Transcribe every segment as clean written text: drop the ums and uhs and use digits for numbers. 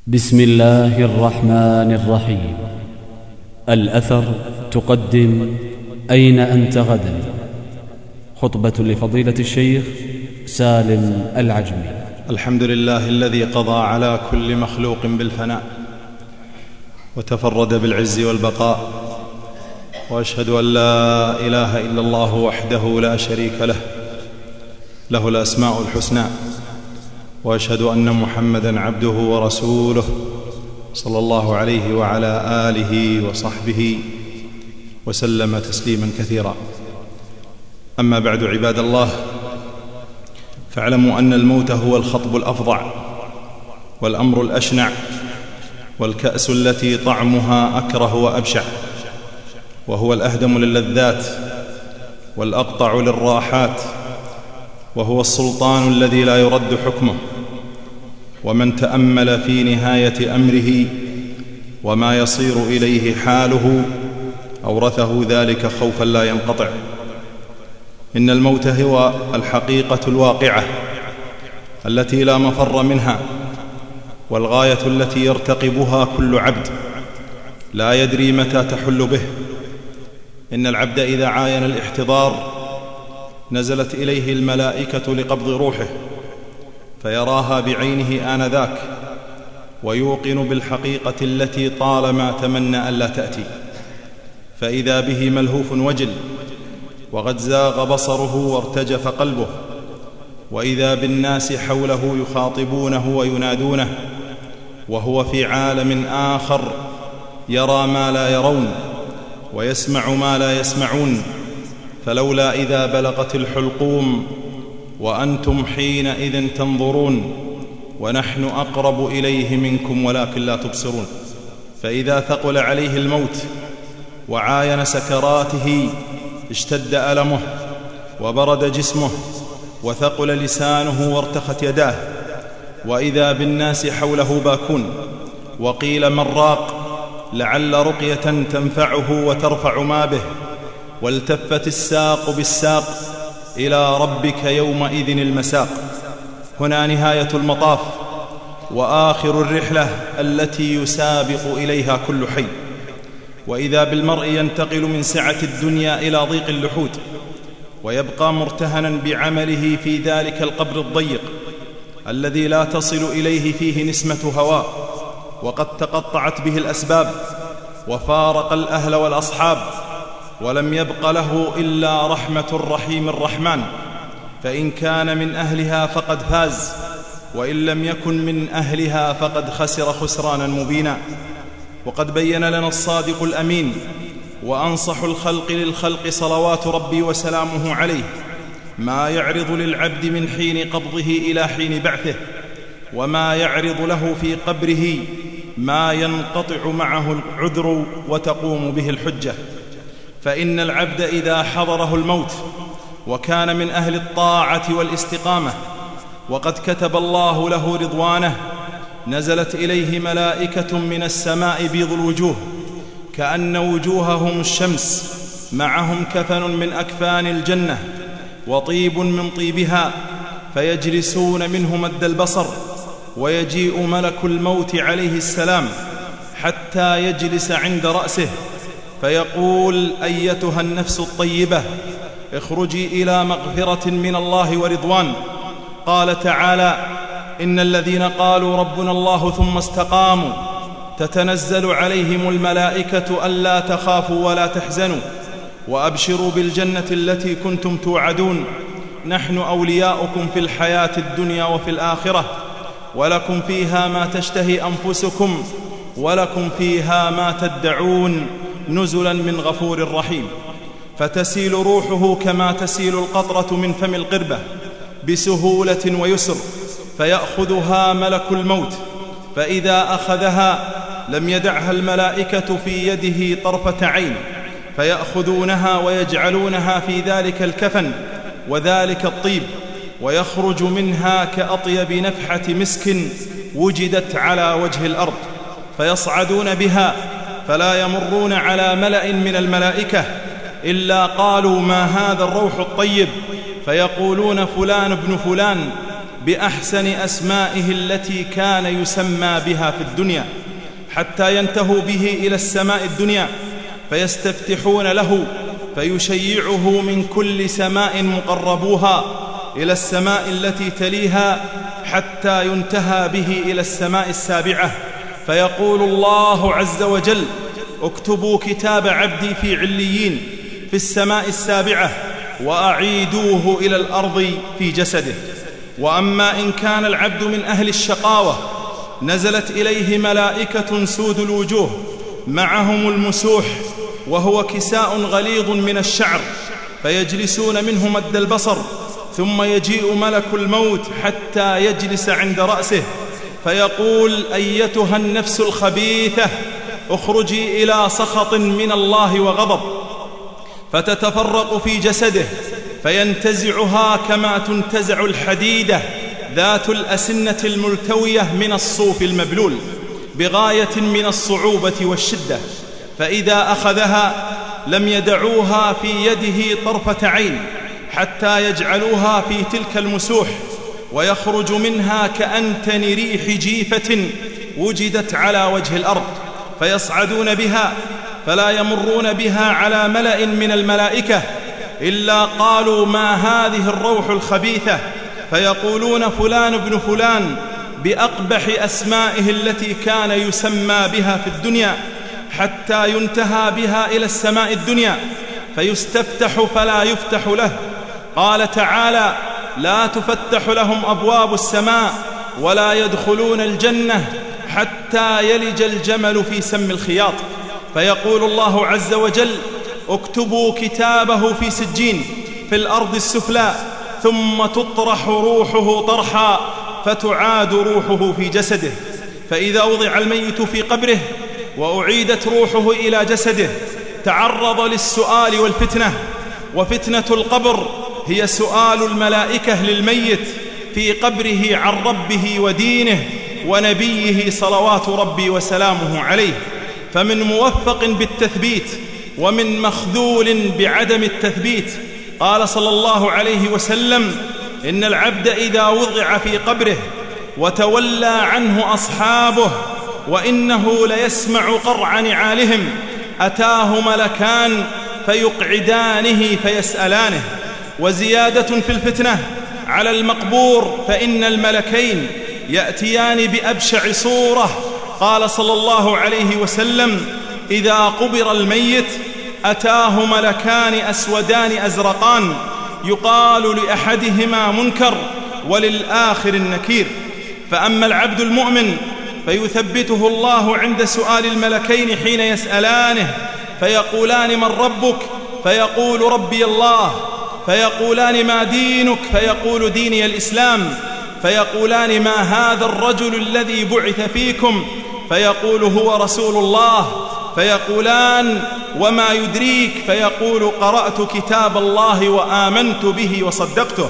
بسم الله الرحمن الرحيم. الأثر تقدم أين أنت غدا؟ خطبة لفضيلة الشيخ سالم العجمي. الحمد لله الذي قضى على كل مخلوق بالفناء وتفرد بالعز والبقاء، وأشهد أن لا إله إلا الله وحده لا شريك له، له الأسماء الحسنى، وأشهد أن محمدًا عبده ورسوله صلى الله عليه وعلى آله وصحبه وسلم تسليمًا كثيرا. أما بعد، عباد الله، فاعلموا أن الموت هو الخطب الأفظع والأمر الأشنع والكأس التي طعمها أكره وأبشع، وهو الأهدم للذات والأقطع للراحات، وهو السلطان الذي لا يرد حكمه. ومن تأمل في نهاية أمره وما يصير إليه حاله أورثه ذلك خوفا لا ينقطع. إن الموت هو الحقيقة الواقعة التي لا مفر منها، والغاية التي يرتقبها كل عبد لا يدري متى تحل به. إن العبد إذا عاين الاحتضار نزلت إليه الملائكة لقبض روحه، فيراها بعينه آنذاك، ويوقن بالحقيقة التي طالما تمنى ألا تأتي، فإذا به ملهوف وجل، وقد زاغ بصره وارتجف قلبه، وإذا بالناس حوله يخاطبونه وينادونه، وهو في عالم آخر يرى ما لا يرون ويسمع ما لا يسمعون. فلولا إذا بلغت الحلقوم وأنتم حينئذ تنظرون ونحن أقرب إليه منكم ولكن لا تبصرون. فإذا ثقل عليه الموت وعاين سكراته اشتد ألمه وبرد جسمه وثقل لسانه وارتخت يداه، وإذا بالناس حوله باكون، وقيل من راق لعل رقية تنفعه وترفع ما به، والتفت الساق بالساق إلى ربك يومئذ المساق. هنا نهاية المطاف وآخر الرحلة التي يسابق إليها كل حي. وإذا بالمرء ينتقل من سعة الدنيا إلى ضيق اللحود، ويبقى مرتهنا بعمله في ذلك القبر الضيق الذي لا تصل إليه فيه نسمة هواء، وقد تقطعت به الأسباب وفارق الأهل والأصحاب، ولم يبق له إلا رحمة الرحيم الرحمن. فإن كان من أهلها فقد فاز، وإن لم يكن من أهلها فقد خسر خسرانا مبينا. وقد بين لنا الصادق الأمين وأنصح الخلق للخلق صلوات ربي وسلامه عليه ما يعرض للعبد من حين قبضه إلى حين بعثه، وما يعرض له في قبره ما ينقطع معه العذر وتقوم به الحجة. فإن العبد إذا حضره الموت وكان من أهل الطاعة والاستقامة وقد كتب الله له رضوانه، نزلت إليه ملائكة من السماء بيض الوجوه كأن وجوههم الشمس، معهم كفن من أكفان الجنة وطيب من طيبها، فيجلسون منه مد البصر، ويجيء ملك الموت عليه السلام حتى يجلس عند رأسه، فيقول: أيتها النفس الطيبة اخرجي إلى مغفرة من الله ورضوان. قال تعالى: إن الذين قالوا ربنا الله ثم استقاموا تتنزل عليهم الملائكة ألا تخافوا ولا تحزنوا وأبشروا بالجنة التي كنتم توعدون، نحن أولياؤكم في الحياة الدنيا وفي الآخرة، ولكم فيها ما تشتهي أنفسكم ولكم فيها ما تدعون، نزلا من غفور رحيم. فتسيل روحه كما تسيل القطرة من فم القربة بسهولة ويسر، فيأخذها ملك الموت، فإذا أخذها لم يدعها الملائكة في يده طرفة عين، فيأخذونها ويجعلونها في ذلك الكفن وذلك الطيب، ويخرج منها كأطيب نفحة مسك وجدت على وجه الأرض، فيصعدون بها فلا يمرون على ملأ من الملائكة إلا قالوا: ما هذا الروح الطيب؟ فيقولون: فلان ابن فلان، بأحسن أسمائه التي كان يسمى بها في الدنيا، حتى ينتهوا به إلى السماء الدنيا فيستفتحون له فيشيعه من كل سماء مقربوها إلى السماء التي تليها، حتى ينتهى به إلى السماء السابعة، فيقول الله عز وجل: اكتبوا كتاب عبدي في عليين في السماء السابعة وأعيدوه إلى الأرض في جسده. وأما إن كان العبد من أهل الشقاوة نزلت إليه ملائكة سود الوجوه معهم المسوح، وهو كساء غليظ من الشعر، فيجلسون منه مد البصر، ثم يجيء ملك الموت حتى يجلس عند رأسه فيقول: أيتها النفس الخبيثة اخرجي إلى سخط من الله وغضب، فتتفرق في جسده فينتزعها كما تنتزع الحديدة ذات الأسنة الملتوية من الصوف المبلول بغاية من الصعوبة والشدة، فإذا أخذها لم يدعوها في يده طرفة عين حتى يجعلوها في تلك المسوح، ويخرج منها كأنتن ريح جيفة وجدت على وجه الأرض، فيصعدون بها فلا يمرون بها على ملأ من الملائكة إلا قالوا: ما هذه الروح الخبيثة؟ فيقولون: فلان ابن فلان، بأقبح أسمائه التي كان يسمى بها في الدنيا، حتى ينتهى بها إلى السماء الدنيا فيستفتح فلا يفتح له. قال تعالى: لا تفتح لهم أبواب السماء ولا يدخلون الجنة حتى يلج الجمل في سم الخياط. فيقول الله عز وجل: اكتبوا كتابه في سجين في الأرض السفلى، ثم تطرح روحه طرحا فتعاد روحه في جسده. فإذا وضع الميت في قبره وأعيدت روحه إلى جسده تعرض للسؤال والفتنة، وفتنة القبر هي سؤال الملائكة للميت في قبره عن ربه ودينه ونبيه صلوات ربي وسلامه عليه، فمن موفق بالتثبيت ومن مخذول بعدم التثبيت. قال صلى الله عليه وسلم: إن العبد إذا وضع في قبره وتولى عنه أصحابه وإنه ليسمع قرع نعالهم أتاه ملكان فيقعدانه فيسألانه. وزيادة في الفتنة على المقبور فإن الملكين يأتيان بأبشع صورة. قال صلى الله عليه وسلم: إذا قبر الميت أتاه ملكان أسودان أزرقان يقال لأحدهما منكر وللآخر النكير. فأما العبد المؤمن فيثبته الله عند سؤال الملكين حين يسألانه فيقولان: من ربك؟ فيقول: ربي الله. فيقولان: ما دينك؟ فيقول: ديني الإسلام. فيقولان: ما هذا الرجل الذي بعث فيكم؟ فيقول: هو رسول الله. فيقولان: وما يدريك؟ فيقول: قرأت كتاب الله وآمنت به وصدقته.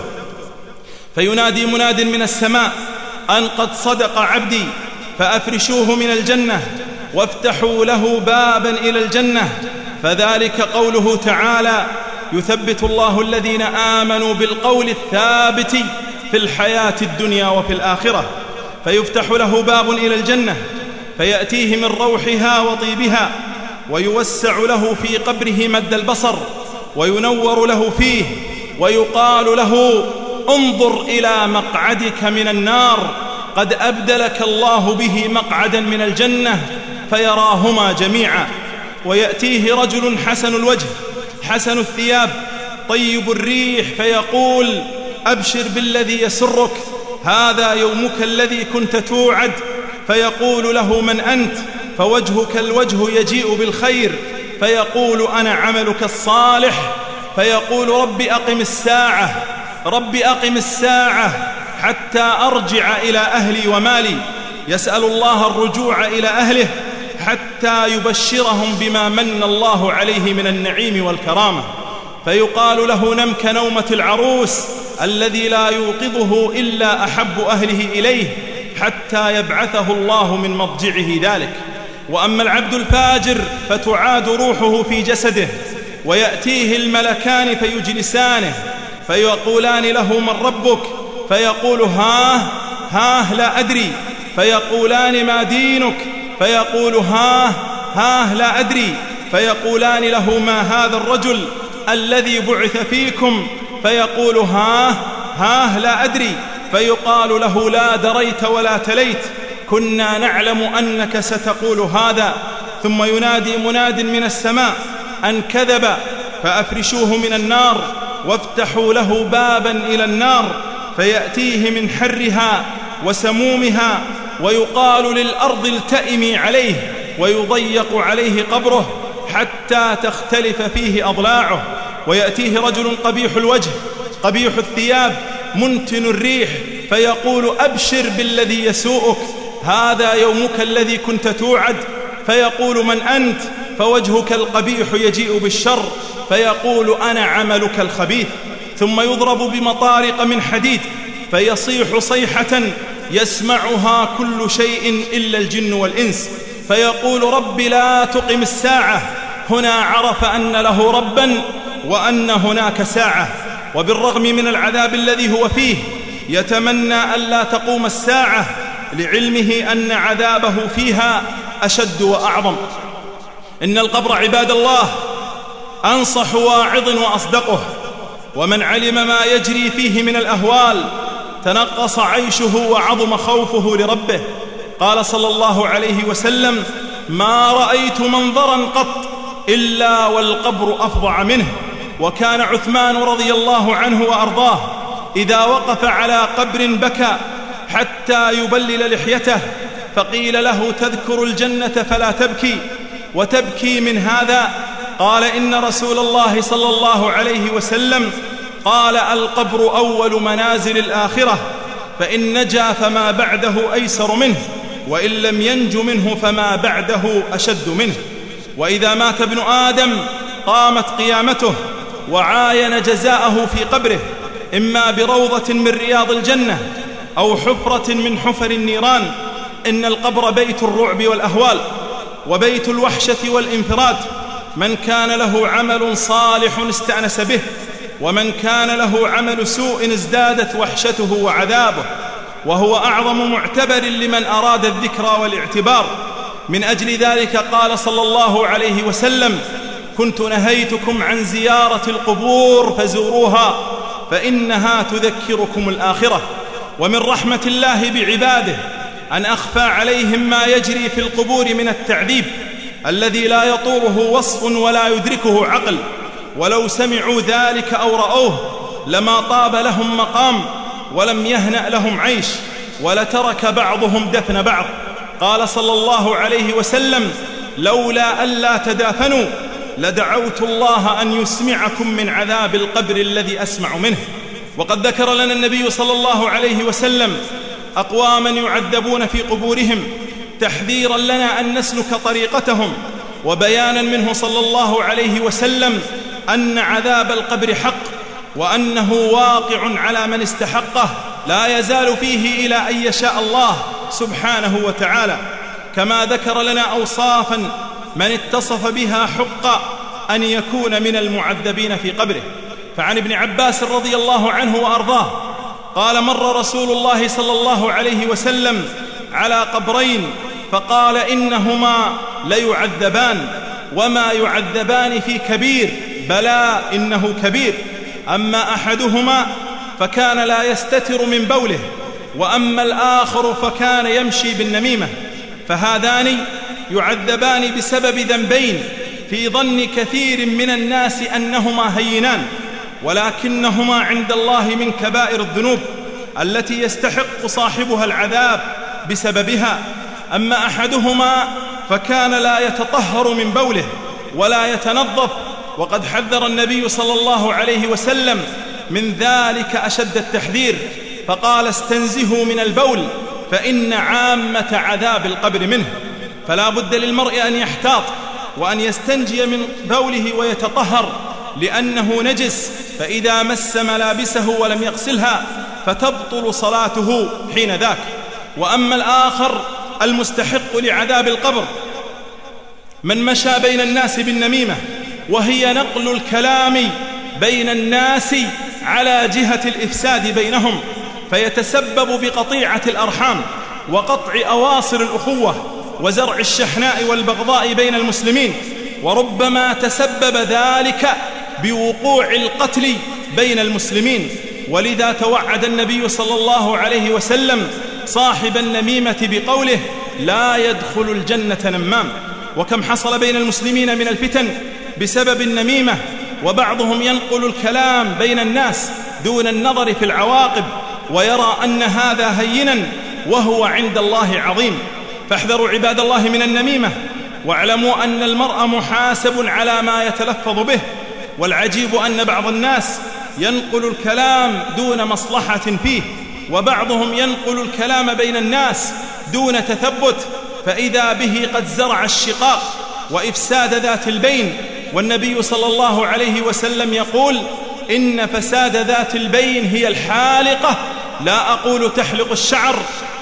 فينادي مناد من السماء أن قد صدق عبدي، فأفرشوه من الجنة وافتحوا له بابا إلى الجنة. فذلك قوله تعالى: يثبت الله الذين آمنوا بالقول الثابت في الحياة الدنيا وفي الآخرة. فيفتح له باب إلى الجنة فيأتيه من روحها وطيبها، ويوسع له في قبره مد البصر، وينور له فيه، ويقال له: انظر إلى مقعدك من النار، قد أبدلك الله به مقعدا من الجنة، فيراهما جميعا. ويأتيه رجل حسن الوجه حسن الثياب طيب الريح فيقول: أبشر بالذي يسرك، هذا يومك الذي كنت توعد. فيقول له: من أنت؟ فوجهك الوجه يجيء بالخير. فيقول: أنا عملك الصالح. فيقول: رب أقم الساعة، رب أقم الساعة حتى أرجع إلى أهلي ومالي. يسأل الله الرجوع إلى أهله حتى يبشرهم بما من الله عليه من النعيم والكرامة. فيقال له: نم كنومة العروس الذي لا يوقظه إلا أحب أهله إليه حتى يبعثه الله من مضجعه ذلك. وأما العبد الفاجر فتعاد روحه في جسده، ويأتيه الملكان فيجلسانه فيقولان له: من ربك؟ فيقول ها لا أدري. فيقولان ما دينك؟ فيقول ها لا أدري. فيقولان له ما هذا الرجل الذي بعث فيكم؟ فيقول ها لا أدري. فيقال له لا دريت ولا تليت، كنا نعلم أنك ستقول هذا. ثم ينادي مناد من السماء أن كذب، فأفرشوه من النار وافتحوا له بابا إلى النار، فيأتيه من حرها وسمومها، ويقال للأرض التئمي عليه، ويضيق عليه قبره حتى تختلف فيه أضلاعه. ويأتيه رجل قبيح الوجه قبيح الثياب منتن الريح، فيقول أبشر بالذي يسوءك، هذا يومك الذي كنت توعد. فيقول من أنت؟ فوجهك القبيح يجيء بالشر. فيقول أنا عملك الخبيث. ثم يضرب بمطارق من حديد، فيصيح صيحة يسمعها كل شيء إلا الجن والإنس، فيقول رب لا تقم الساعة. هنا عرف أن له ربا وأن هناك ساعة، وبالرغم من العذاب الذي هو فيه يتمنى ألا تقوم الساعة، لعلمه أن عذابه فيها أشد وأعظم. إن القبر عباد الله أنصح واعظ وأصدقه، ومن علم ما يجري فيه من الأهوال تنقص عيشه وعظم خوفه لربه. قال صلى الله عليه وسلم: ما رأيت منظرا قط إلا والقبر أفظع منه. وكان عثمان رضي الله عنه وأرضاه إذا وقف على قبر بكى حتى يبلل لحيته، فقيل له: تذكر الجنة فلا تبكي، وتبكي من هذا؟ قال: إن رسول الله صلى الله عليه وسلم قال: القبر أول منازل الآخرة، فإن نجا فما بعده أيسر منه، وإن لم ينج منه فما بعده أشد منه. وإذا مات ابن آدم قامت قيامته، وعاين جزاءه في قبره، إما بروضة من رياض الجنة أو حفرة من حفر النيران. إن القبر بيت الرعب والأهوال، وبيت الوحشة والانفراد. من كان له عمل صالح استأنس به، ومن كان له عمل سوء ازدادت وحشته وعذابه، وهو أعظم معتبر لمن أراد الذكرى والاعتبار. من أجل ذلك قال صلى الله عليه وسلم: كنت نهيتكم عن زيارة القبور فزوروها فإنها تذكركم الآخرة. ومن رحمة الله بعباده أن أخفى عليهم ما يجري في القبور من التعذيب الذي لا يطوره وصف ولا يدركه عقل، ولو سمعوا ذلك أو رأوه لما طاب لهم مقام ولم يهنأ لهم عيش، ولترك بعضهم دفن بعض. قال صلى الله عليه وسلم: لولا ألا تدافنوا لدعوت الله أن يسمعكم من عذاب القبر الذي أسمع منه. وقد ذكر لنا النبي صلى الله عليه وسلم أقواما يعذبون في قبورهم، تحذيرا لنا أن نسلك طريقتهم، وبيانا منه صلى الله عليه وسلم أن عذاب القبر حق، وأنه واقع على من استحقه لا يزال فيه إلى أن يشاء الله سبحانه وتعالى. كما ذكر لنا أوصافا من اتصف بها حق أن يكون من المعذبين في قبره. فعن ابن عباس رضي الله عنه وأرضاه قال: مر رسول الله صلى الله عليه وسلم على قبرين فقال: إنهما ليعذبان، وما يعذبان في كبير، بلى إنه كبير. أما أحدهما فكان لا يستتر من بوله، وأما الآخر فكان يمشي بالنميمة، فهذان يعذبان بسبب ذنبين في ظن كثير من الناس أنهما هينان، ولكنهما عند الله من كبائر الذنوب التي يستحق صاحبها العذاب بسببها. أما أحدهما فكان لا يتطهر من بوله ولا يتنظف، وقد حذر النبي صلى الله عليه وسلم من ذلك أشد التحذير، فقال: استنزهوا من البول فإن عامة عذاب القبر منه. فلا بد للمرء أن يحتاط وأن يستنجي من بوله ويتطهر، لأنه نجس، فإذا مس ملابسه ولم يغسلها فتبطل صلاته حين ذاك. وأما الآخر المستحق لعذاب القبر من مشى بين الناس بالنميمة، وهي نقل الكلام بين الناس على جهة الإفساد بينهم، فيتسبب بقطيعة الأرحام وقطع أواصر الأخوة وزرع الشحناء والبغضاء بين المسلمين، وربما تسبب ذلك بوقوع القتل بين المسلمين. ولذا توعد النبي صلى الله عليه وسلم صاحب النميمة بقوله: لا يدخل الجنة نمام. وكم حصل بين المسلمين من الفتن بسبب النميمة، وبعضهم ينقل الكلام بين الناس دون النظر في العواقب، ويرى أن هذا هينا وهو عند الله عظيم. فاحذروا عباد الله من النميمة، واعلموا أن المرء محاسب على ما يتلفظ به. والعجيب أن بعض الناس ينقل الكلام دون مصلحة فيه، وبعضهم ينقل الكلام بين الناس دون تثبت، فإذا به قد زرع الشقاق وإفساد ذات البين. والنبي صلى الله عليه وسلم يقول: إن فساد ذات البين هي الحالقة، لا أقول تحلق الشعر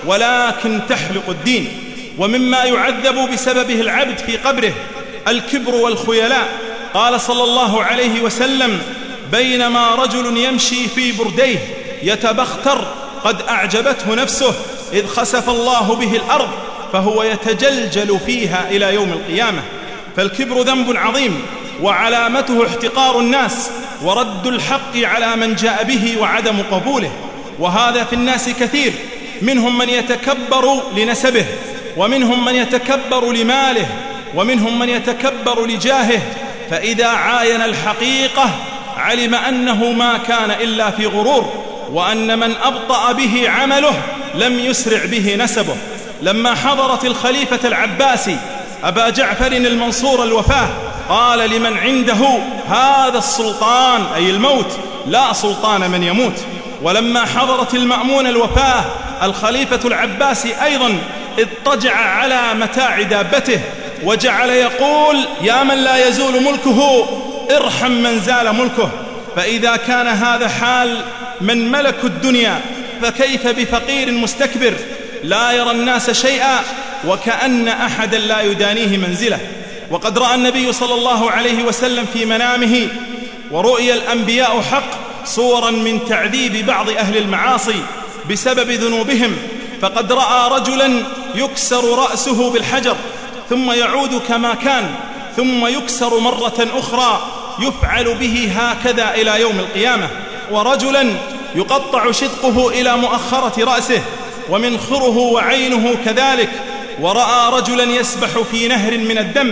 ولكن تحلق الدين. ومما يعذب بسببه العبد في قبره الكبر والخيلاء. قال صلى الله عليه وسلم: بينما رجل يمشي في برديه يتبختر قد أعجبته نفسه إذ خسف الله به الأرض فهو يتجلجل فيها إلى يوم القيامة. فالكبر ذنب عظيم، وعلامته احتقار الناس ورد الحق على من جاء به وعدم قبوله. وهذا في الناس كثير، منهم من يتكبر لنسبه، ومنهم من يتكبر لماله، ومنهم من يتكبر لجاهه، فإذا عاين الحقيقة علم أنه ما كان إلا في غرور، وأن من أبطأ به عمله لم يسرع به نسبه. لما حضرت الخليفة العباسي أبا جعفر المنصور الوفاة قال لمن عنده: هذا السلطان، أي الموت، لا سلطان من يموت. ولما حضرت المأمون الوفاة الخليفة العباسي أيضا اضطجع على متاع دابته وجعل يقول: يا من لا يزول ملكه ارحم من زال ملكه. فإذا كان هذا حال من ملك الدنيا فكيف بفقير مستكبر لا يرى الناس شيئا وكأن أحدا لا يدانيه منزله. وقد رأى النبي صلى الله عليه وسلم في منامه، ورؤيا الأنبياء حق، صورا من تعذيب بعض أهل المعاصي بسبب ذنوبهم. فقد رأى رجلا يكسر رأسه بالحجر ثم يعود كما كان، ثم يكسر مرة أخرى، يفعل به هكذا إلى يوم القيامة. ورجلا يقطع شدقه إلى مؤخرة رأسه ومنخره وعينه كذلك. ورأى رجلا يسبح في نهر من الدم،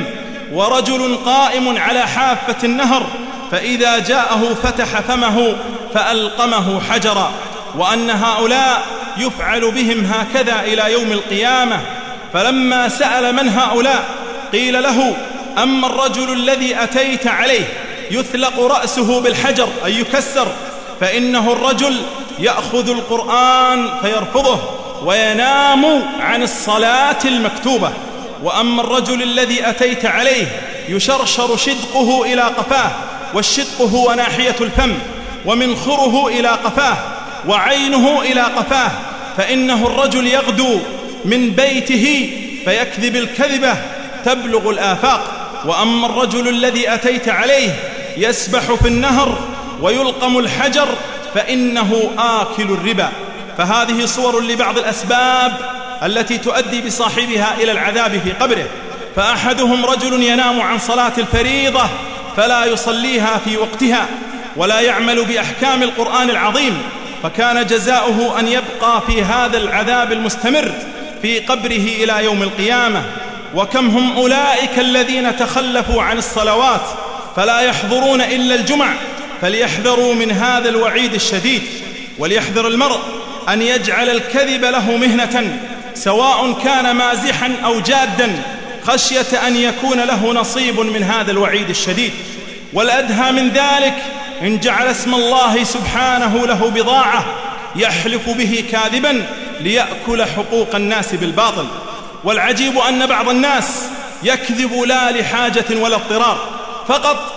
ورجل قائم على حافة النهر، فإذا جاءه فتح فمه فألقمه حجرا. وأن هؤلاء يفعل بهم هكذا إلى يوم القيامة. فلما سأل من هؤلاء قيل له: أما الرجل الذي أتيت عليه يثلق رأسه بالحجر أي يكسر، فإنه الرجل يأخذ القرآن فيرفضه وينام عن الصلاة المكتوبة. وأما الرجل الذي أتيت عليه يشرشر شدقه إلى قفاه، والشدق هو ناحية الفم، ومنخره إلى قفاه، وعينه إلى قفاه، فإنه الرجل يغدو من بيته فيكذب الكذبة تبلغ الآفاق. وأما الرجل الذي أتيت عليه يسبح في النهر ويلقم الحجر فإنه آكل الربا. فهذه صور لبعض الأسباب التي تؤدي بصاحبها إلى العذاب في قبره. فأحدهم رجل ينام عن صلاة الفريضة فلا يصليها في وقتها ولا يعمل بأحكام القرآن العظيم، فكان جزاؤه أن يبقى في هذا العذاب المستمر في قبره إلى يوم القيامة. وكم هم أولئك الذين تخلفوا عن الصلوات فلا يحضرون إلا الجمع، فليحذروا من هذا الوعيد الشديد. وليحذر المرء أن يجعل الكذب له مهنة، سواء كان مازحا أو جادا، خشية أن يكون له نصيب من هذا الوعيد الشديد. والأدهى من ذلك إن جعل اسم الله سبحانه له بضاعة يحلف به كاذبا ليأكل حقوق الناس بالباطل. والعجيب أن بعض الناس يكذب لا لحاجة ولا اضطرار، فقط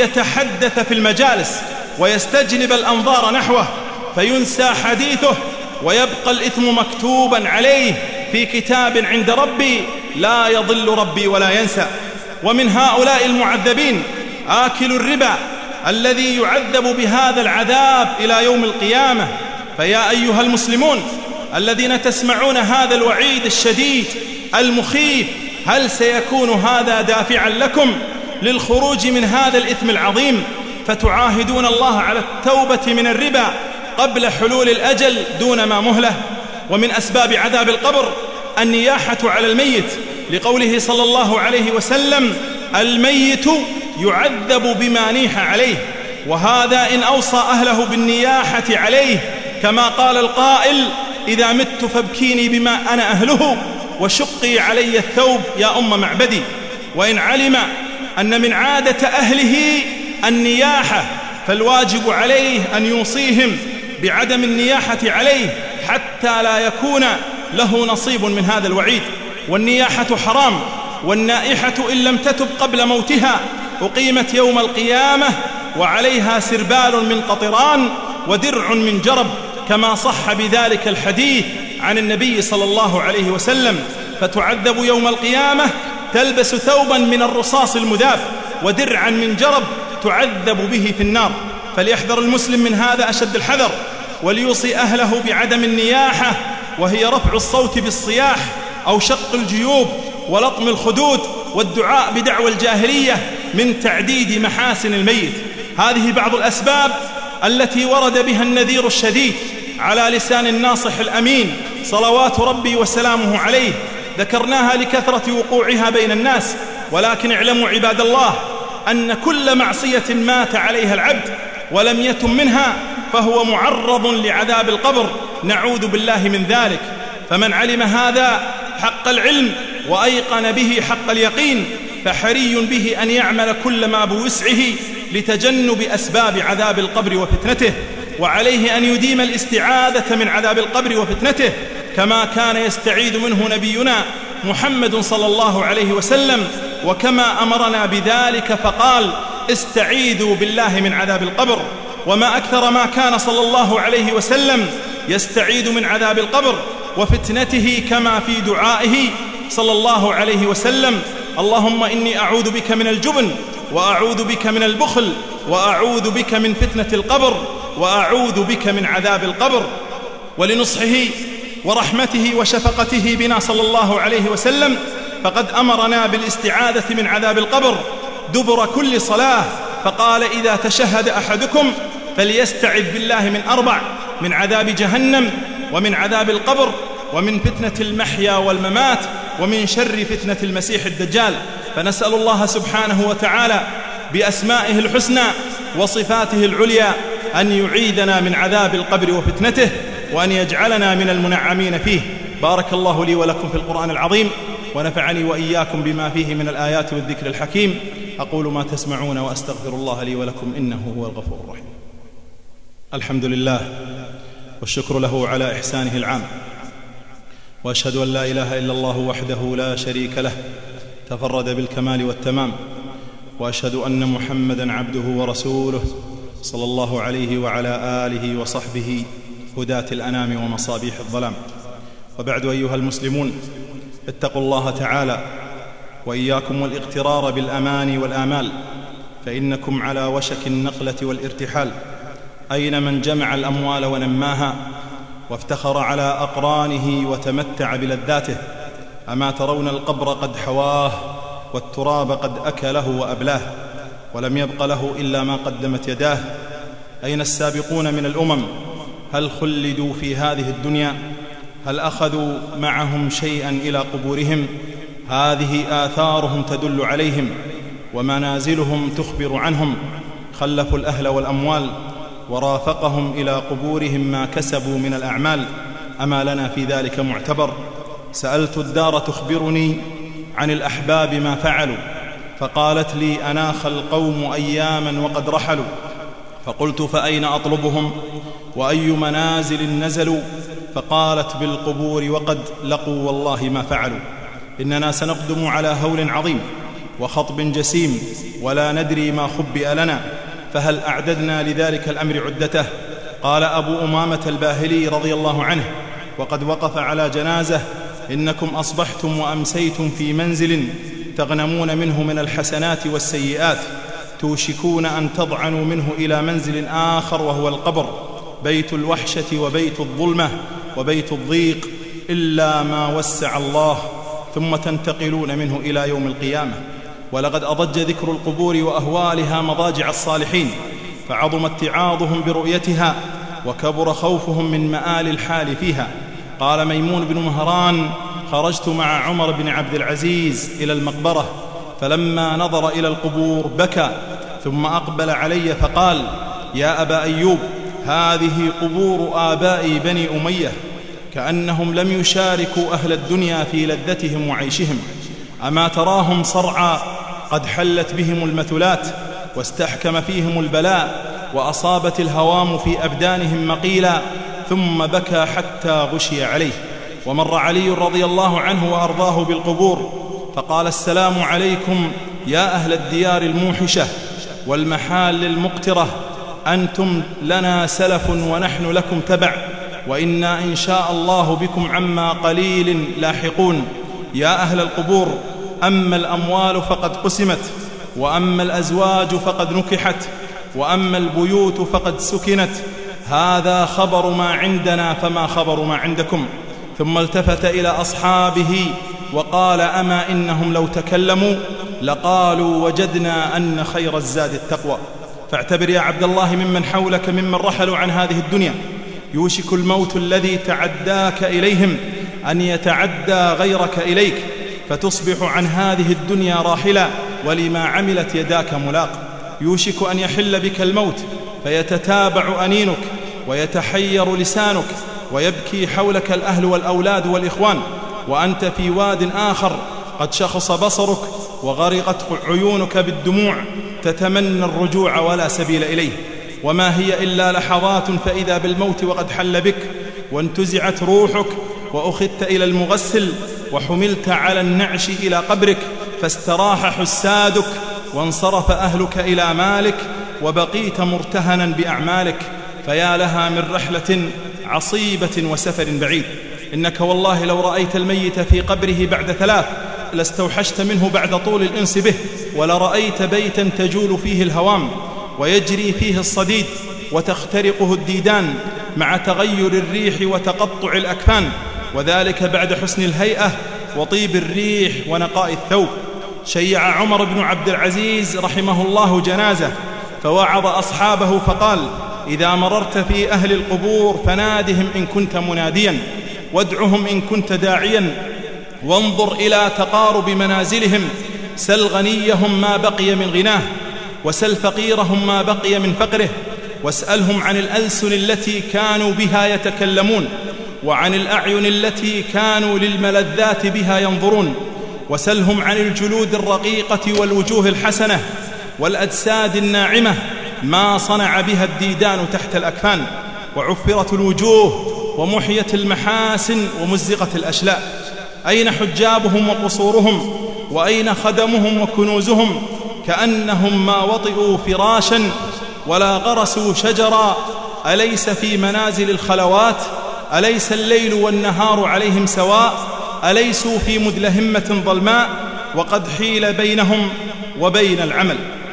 ليتحدث في المجالس ويستجلب الأنظار نحوه، فينسى حديثه ويبقى الإثم مكتوبا عليه في كتاب عند ربي لا يضل ربي ولا ينسى. ومن هؤلاء المعذبين آكل الربا الذي يعذب بهذا العذاب إلى يوم القيامة. فيا أيها المسلمون الذين تسمعون هذا الوعيد الشديد المخيف، هل سيكون هذا دافعا لكم للخروج من هذا الإثم العظيم فتعاهدون الله على التوبة من الربا قبل حلول الأجل دون ما مهلة؟ ومن أسباب عذاب القبر النياحة على الميت، لقوله صلى الله عليه وسلم: الميت يعذب بما نيح عليه. وهذا إن أوصى أهله بالنياحة عليه، كما قال القائل: إذا مت فابكيني بما أنا أهله وشقي علي الثوب يا أم معبدي. وإن علم أن من عادة أهله النياحة فالواجب عليه أن يوصيهم بعدم النياحة عليه حتى لا يكون له نصيب من هذا الوعيد. والنياحة حرام، والنائحة إن لم تتب قبل موتها أقيمت يوم القيامة وعليها سربال من قطران ودرع من جرب، كما صح بذلك الحديث عن النبي صلى الله عليه وسلم. فتعذب يوم القيامة تلبس ثوبا من الرصاص المذاب ودرعا من جرب تعذب به في النار. فليحذر المسلم من هذا أشد الحذر، وليوصي أهله بعدم النياحة، وهي رفع الصوت بالصياح أو شق الجيوب ولطم الخدود والدعاء بدعوى الجاهلية من تعديد محاسن الميت. هذه بعض الأسباب التي ورد بها النذير الشديد على لسان الناصح الأمين صلوات ربي وسلامه عليه، ذكرناها لكثرة وقوعها بين الناس. ولكن اعلموا عباد الله أن كل معصية مات عليها العبد ولم يتم منها فهو معرض لعذاب القبر، نعوذ بالله من ذلك. فمن علم هذا حق العلم وأيقن به حق اليقين فحري به أن يعمل كل ما بوسعه لتجنب أسباب عذاب القبر وفتنته، وعليه أن يديم الاستعاذة من عذاب القبر وفتنته كما كان يستعيذ منه نبينا محمد صلى الله عليه وسلم، وكما أمرنا بذلك فقال: استعيذوا بالله من عذاب القبر. وما أكثر ما كان صلى الله عليه وسلم يستعيذ من عذاب القبر وفتنته، كما في دعائه صلى الله عليه وسلم: اللهم إني أعوذ بك من الجبن، وأعوذ بك من البخل، وأعوذ بك من فتنة القبر، وأعوذ بك من عذاب القبر. ولنصحه ورحمته وشفقته بنا صلى الله عليه وسلم فقد أمرنا بالاستعاذة من عذاب القبر دبر كل صلاة، فقال: إذا تشهد أحدكم فليستعذ بالله من 4: من عذاب جهنم، ومن عذاب القبر، ومن فتنة المحيا والممات، ومن شر فتنة المسيح الدجال. فنسأل الله سبحانه وتعالى بأسمائه الحسنى وصفاته العليا أن يعيذنا من عذاب القبر وفتنته، وأن يجعلنا من المنعمين فيه. بارك الله لي ولكم في القرآن العظيم، ونفعني وإياكم بما فيه من الآيات والذكر الحكيم. أقول ما تسمعون وأستغفر الله لي ولكم إنه هو الغفور الرحيم. الحمد لله والشكر له على إحسانه العام، وأشهد أن لا إله إلا الله وحده لا شريك له تفرد بالكمال والتمام، وأشهد أن محمدًا عبده ورسوله صلى الله عليه وعلى آله وصحبه هداة الأنام ومصابيح الظلام. وبعد، أيها المسلمون، اتقوا الله تعالى وإياكم والاغترار بالأماني والآمال، فإنكم على وشك النقلة والارتحال. أين من جمع الأموال ونماها وافتخر على أقرانه وتمتع بلذاته؟ أما ترون القبر قد حواه، والتراب قد أكله وأبلاه، ولم يبق له إلا ما قدمت يداه. أين السابقون من الأمم؟ هل خلدوا في هذه الدنيا؟ هل أخذوا معهم شيئا إلى قبورهم؟ هذه آثارهم تدل عليهم، ومنازلهم تخبر عنهم. خلفوا الأهل والأموال، ورافقهم إلى قبورهم ما كسبوا من الأعمال. أما لنا في ذلك معتبر؟ سألت الدار تخبرني عن الأحباب ما فعلوا، فقالت لي: أناخ القوم أياما وقد رحلوا. فقلت: فأين أطلبهم؟ وأي منازل نزلوا؟ فقالت: بالقبور وقد لقوا والله ما فعلوا. إننا سنقدم على هول عظيم وخطب جسيم، ولا ندري ما خبئ لنا، فهل أعددنا لذلك الأمر عدته؟ قال أبو أمامة الباهلي رضي الله عنه وقد وقف على جنازة: إنكم أصبحتم وأمسيتم في منزل تغنمون منه من الحسنات والسيئات، توشكون أن تضعنوا منه إلى منزل آخر وهو القبر. بيت الوحشة وبيت الظلمة وبيت الضيق إلا ما وسع الله، ثم تنتقلون منه إلى يوم القيامة. ولقد أضج ذكر القبور وأهوالها مضاجع الصالحين، فعظم اتعاظهم برؤيتها وكبر خوفهم من مآل الحال فيها. قال ميمون بن مهران: خرجت مع عمر بن عبد العزيز إلى المقبرة، فلما نظر إلى القبور بكى، ثم أقبل علي فقال: يا أبا أيوب، هذه قبور آباء بني أمية، كأنهم لم يشاركوا أهل الدنيا في لذتهم وعيشهم. أما تراهم صرعى قد حلت بهم المثلات، واستحكم فيهم البلاء، وأصابت الهوام في أبدانهم مقيلا، ثم بكى حتى غشي عليه. ومر علي رضي الله عنه وأرضاه بالقبور فقال: السلام عليكم يا أهل الديار الموحشة والمحال المقترة، أنتم لنا سلف ونحن لكم تبع، وإنا إن شاء الله بكم عما قليل لاحقون. يا أهل القبور، أما الأموال فقد قسمت، وأما الأزواج فقد نكحت، وأما البيوت فقد سكنت، هذا خبر ما عندنا فما خبر ما عندكم. ثم التفت إلى أصحابه وقال: أما إنهم لو تكلموا لقالوا وجدنا أن خير الزاد التقوى. فاعتبر يا عبد الله ممن حولك ممن رحلوا عن هذه الدنيا، يوشك الموت الذي تعداك إليهم أن يتعدى غيرك إليك، فتصبح عن هذه الدنيا راحلا ولما عملت يداك ملاق. يوشك أن يحل بك الموت فيتتابع أنينك ويتحير لسانك ويبكي حولك الأهل والأولاد والإخوان، وأنت في واد آخر قد شخص بصرك وغرقت عيونك بالدموع، تتمنى الرجوع ولا سبيل إليه. وما هي إلا لحظات فإذا بالموت وقد حل بك، وانتزعت روحك وأخذت إلى المغسل وحملت على النعش إلى قبرك، فاستراح حسادك وانصرف أهلك إلى مالك، وبقيت مرتهنا بأعمالك. فيا لها من رحلة عصيبة وسفر بعيد. إنك والله لو رأيت الميت في قبره بعد 3 لاستوحشت منه بعد طول الإنس به، ولرأيت بيتا تجول فيه الهوام ويجري فيه الصديد وتخترقه الديدان مع تغير الريح وتقطع الأكفان، وذلك بعد حسن الهيئة وطيب الريح ونقاء الثوب. شيع عمر بن عبد العزيز رحمه الله جنازة، فوعظ أصحابه فقال: إذا مررت في أهل القبور فنادهم إن كنت مناديا، وادعهم إن كنت داعيا، وانظر إلى تقارب منازلهم، سل غنيهم ما بقي من غناه، وسل فقيرهم ما بقي من فقره، واسألهم عن الألسن التي كانوا بها يتكلمون، وعن الأعين التي كانوا للملذات بها ينظرون، وسلهم عن الجلود الرقيقة والوجوه الحسنة والأجساد الناعمة ما صنع بها الديدان تحت الأكفان، وعفرت الوجوه ومحيت المحاسن ومزقت الأشلاء. أين حجابهم وقصورهم؟ وأين خدمهم وكنوزهم؟ كأنهم ما وطئوا فراشا ولا غرسوا شجرا. أليس في منازل الخلوات؟ أليس الليل والنهار عليهم سواء؟ أليسوا في مدلهمة ظلماء وقد حيل بينهم وبين العمل؟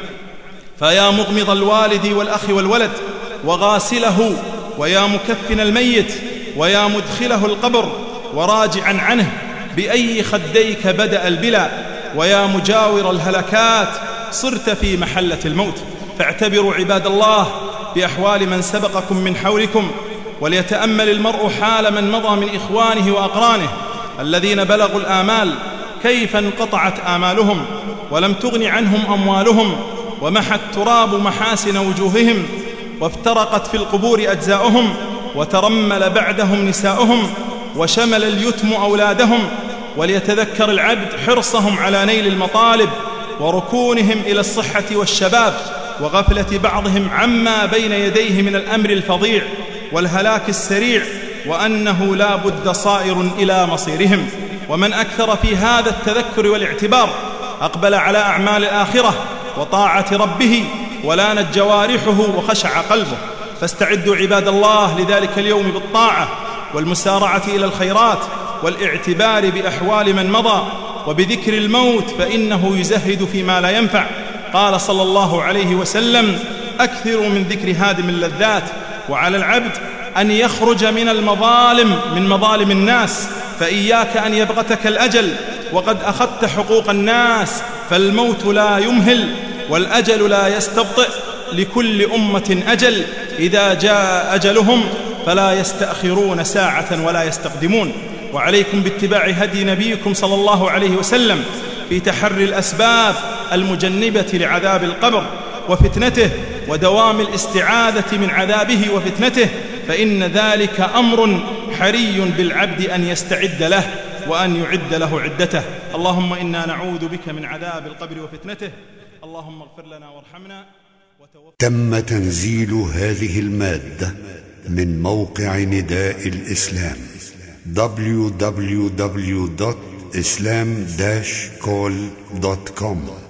فيا مغمض الوالد والأخ والولد وغاسله، ويا مكفن الميت، ويا مدخله القبر وراجعا عنه، بأي خديك بدأ البلا، ويا مجاور الهلكات صرت في محلة الموت. فاعتبروا عباد الله بأحوال من سبقكم من حولكم، وليتأمل المرء حال من مضى من إخوانه وأقرانه الذين بلغوا الآمال، كيف انقطعت آمالهم ولم تغن عنهم أموالهم، ومحى التراب محاسن وجوههم، وافترقت في القبور أجزاؤهم، وترمل بعدهم نساؤهم، وشمل اليتم أولادهم. وليتذكر العبد حرصهم على نيل المطالب، وركونهم إلى الصحة والشباب، وغفلة بعضهم عما بين يديه من الأمر الفظيع والهلاك السريع، وأنه لا بد صائر إلى مصيرهم. ومن أكثر في هذا التذكر والاعتبار أقبل على أعمال الآخرة وطاعة ربه، ولانت جوارحه وخشع قلبه. فاستعدوا عباد الله لذلك اليوم بالطاعة والمسارعة إلى الخيرات، والاعتبار بأحوال من مضى، وبذكر الموت فإنه يزهد فيما لا ينفع. قال صلى الله عليه وسلم: أكثروا من ذكر هادم اللذات، وعلى العبد أن يخرج من المظالم، من مظالم الناس، فإياك أن يبغتك الأجل وقد أخذت حقوق الناس، فالموت لا يمهل والأجل لا يستبطئ، لكل أمة أجل، إذا جاء أجلهم فلا يستأخرون ساعة ولا يستقدمون. وعليكم باتباع هدي نبيكم صلى الله عليه وسلم في تحري الأسباب المجنبة لعذاب القبر وفتنته، ودوام الاستعاذة من عذابه وفتنته، فإن ذلك أمر حري بالعبد أن يستعد له وأن يعد له عدته. اللهم إنا نعوذ بك من عذاب القبر وفتنته، اللهم اغفر لنا وارحمنا. تم تنزيل هذه المادة من موقع نداء الإسلام www.islam-call.com